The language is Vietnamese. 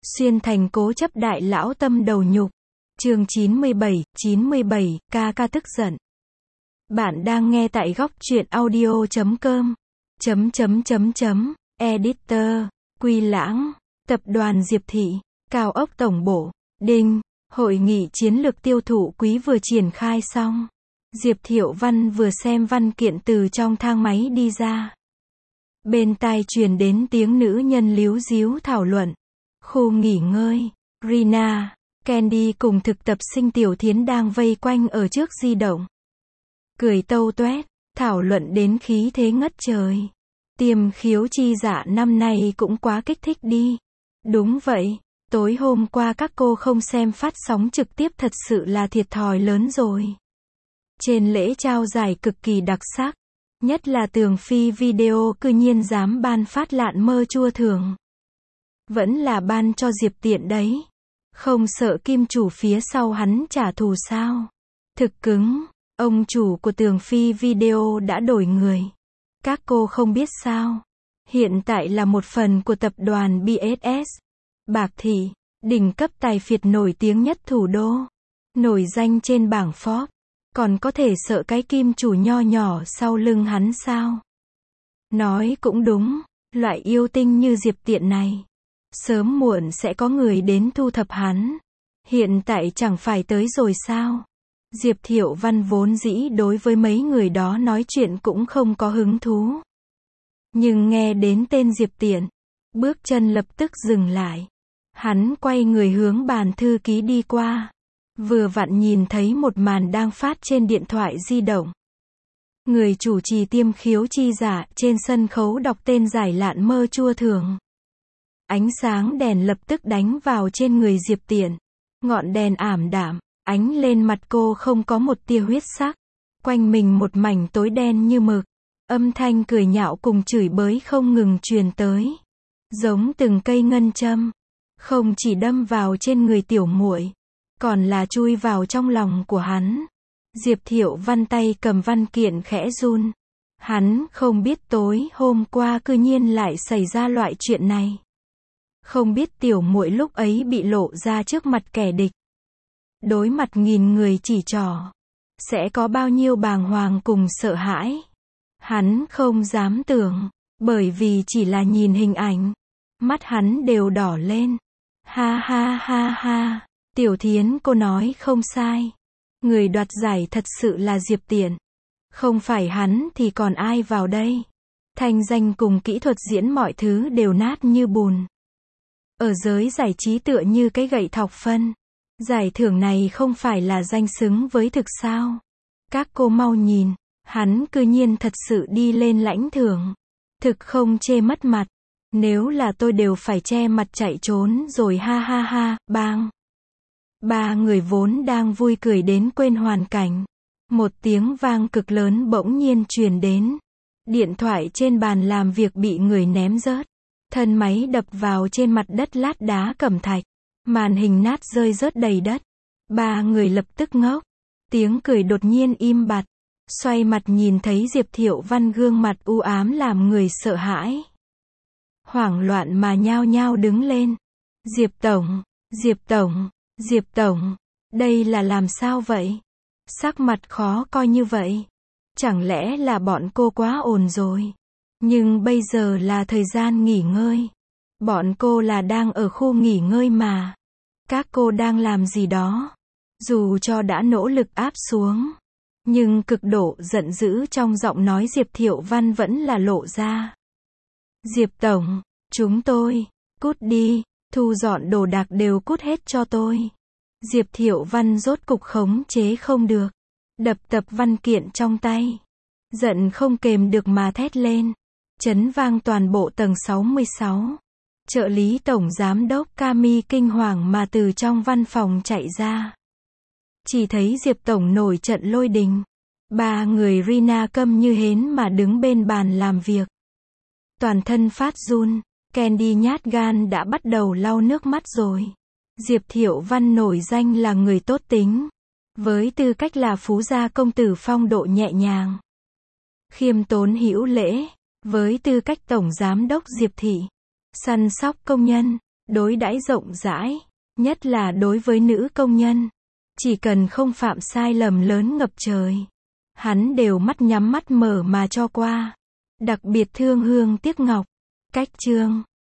Xuyên thành cố chấp đại lão tâm đầu nhục. Chương 97, ca ca tức giận. Bạn đang nghe tại góc truyện audio.com. Editor, Quy Lãng, Tập đoàn Diệp Thị, Cao ốc Tổng bộ, Đinh, hội nghị chiến lược tiêu thụ quý vừa triển khai xong. Diệp Thiệu Văn vừa xem văn kiện từ trong thang máy đi ra. Bên tai truyền đến tiếng nữ nhân líu díu thảo luận. Khu nghỉ ngơi, Rina, Candy cùng thực tập sinh Tiểu Thiến đang vây quanh ở trước di động. Cười tâu toét, thảo luận đến khí thế ngất trời. Tiêm khiếu chi dạ năm nay cũng quá kích thích đi. Đúng vậy, tối hôm qua các cô không xem phát sóng trực tiếp thật sự là thiệt thòi lớn rồi. Trên lễ trao giải cực kỳ đặc sắc, nhất là Tường Phi Video cư nhiên dám ban phát lạn mơ chua thưởng. Vẫn là ban cho Diệp Tiện đấy. Không sợ kim chủ phía sau hắn trả thù sao? Thực cứng, ông chủ của Tường Phi Video đã đổi người. Các cô không biết sao? Hiện tại là một phần của tập đoàn BSS. Bạc Thị, đỉnh cấp tài phiệt nổi tiếng nhất thủ đô. Nổi danh trên bảng Forbes. Còn có thể sợ cái kim chủ nho nhỏ sau lưng hắn sao? Nói cũng đúng, loại yêu tinh như Diệp Tiện này. Sớm muộn sẽ có người đến thu thập hắn. Hiện tại chẳng phải tới rồi sao? Diệp Thiệu Văn vốn dĩ đối với mấy người đó nói chuyện cũng không có hứng thú. Nhưng nghe đến tên Diệp Tiện, bước chân lập tức dừng lại. Hắn quay người hướng bàn thư ký đi qua. Vừa vặn nhìn thấy một màn đang phát trên điện thoại di động. Người chủ trì tiêm khiếu chi dạ trên sân khấu đọc tên giải lạn mơ chua thưởng. Ánh sáng đèn lập tức đánh vào trên người Diệp Tiện. Ngọn đèn ảm đạm, ánh lên mặt cô không có một tia huyết sắc. Quanh mình một mảnh tối đen như mực. Âm thanh cười nhạo cùng chửi bới không ngừng truyền tới. Giống từng cây ngân châm. Không chỉ đâm vào trên người tiểu muội, còn là chui vào trong lòng của hắn. Diệp Thiệu Văn tay cầm văn kiện khẽ run. Hắn không biết tối hôm qua cư nhiên lại xảy ra loại chuyện này. Không biết tiểu muội lúc ấy bị lộ ra trước mặt kẻ địch. Đối mặt nghìn người chỉ trỏ. Sẽ có bao nhiêu bàng hoàng cùng sợ hãi. Hắn không dám tưởng. Bởi vì chỉ là nhìn hình ảnh. Mắt hắn đều đỏ lên. Ha ha ha ha. Tiểu Thiến cô nói không sai. Người đoạt giải thật sự là Diệp Tiện. Không phải hắn thì còn ai vào đây. Thanh danh cùng kỹ thuật diễn mọi thứ đều nát như bùn. Ở giới giải trí tựa như cái gậy thọc phân. Giải thưởng này không phải là danh xứng với thực sao. Các cô mau nhìn. Hắn cư nhiên thật sự đi lên lãnh thưởng. Thực không chê mất mặt. Nếu là tôi đều phải che mặt chạy trốn rồi ha ha ha, bang. Ba người vốn đang vui cười đến quên hoàn cảnh. Một tiếng vang cực lớn bỗng nhiên truyền đến. Điện thoại trên bàn làm việc bị người ném rớt. Thân máy đập vào trên mặt đất lát đá cẩm thạch. Màn hình nát rơi rớt đầy đất. Ba người lập tức ngốc. Tiếng cười đột nhiên im bặt. Xoay mặt nhìn thấy Diệp Thiệu Văn gương mặt u ám làm người sợ hãi. Hoảng loạn mà nhao nhao đứng lên. Diệp Tổng, Diệp Tổng, Diệp Tổng, đây là làm sao vậy? Sắc mặt khó coi như vậy. Chẳng lẽ là bọn cô quá ồn rồi? Nhưng bây giờ là thời gian nghỉ ngơi. Bọn cô là đang ở khu nghỉ ngơi mà. Các cô đang làm gì đó? Dù cho đã nỗ lực áp xuống. Nhưng cực độ giận dữ trong giọng nói Diệp Thiệu Văn vẫn là lộ ra. Diệp Tổng, chúng tôi, cút đi, thu dọn đồ đạc đều cút hết cho tôi. Diệp Thiệu Văn rốt cục khống chế không được. Đập tập văn kiện trong tay. Giận không kềm được mà thét lên. Chấn vang toàn bộ tầng 66. Trợ lý tổng giám đốc Cami kinh hoàng mà từ trong văn phòng chạy ra. Chỉ thấy Diệp Tổng nổi trận lôi đình. Ba người Rina câm như hến mà đứng bên bàn làm việc. Toàn thân phát run. Candy nhát gan đã bắt đầu lau nước mắt rồi. Diệp Thiệu Văn nổi danh là người tốt tính. Với tư cách là phú gia công tử phong độ nhẹ nhàng. Khiêm tốn hữu lễ. Với tư cách tổng giám đốc Diệp Thị. Săn sóc công nhân. đối đãi rộng rãi, nhất là đối với nữ công nhân. Chỉ cần không phạm sai lầm lớn ngập trời, hắn đều mắt nhắm mắt mở mà cho qua. Đặc biệt thương hương tiếc ngọc. Cách chương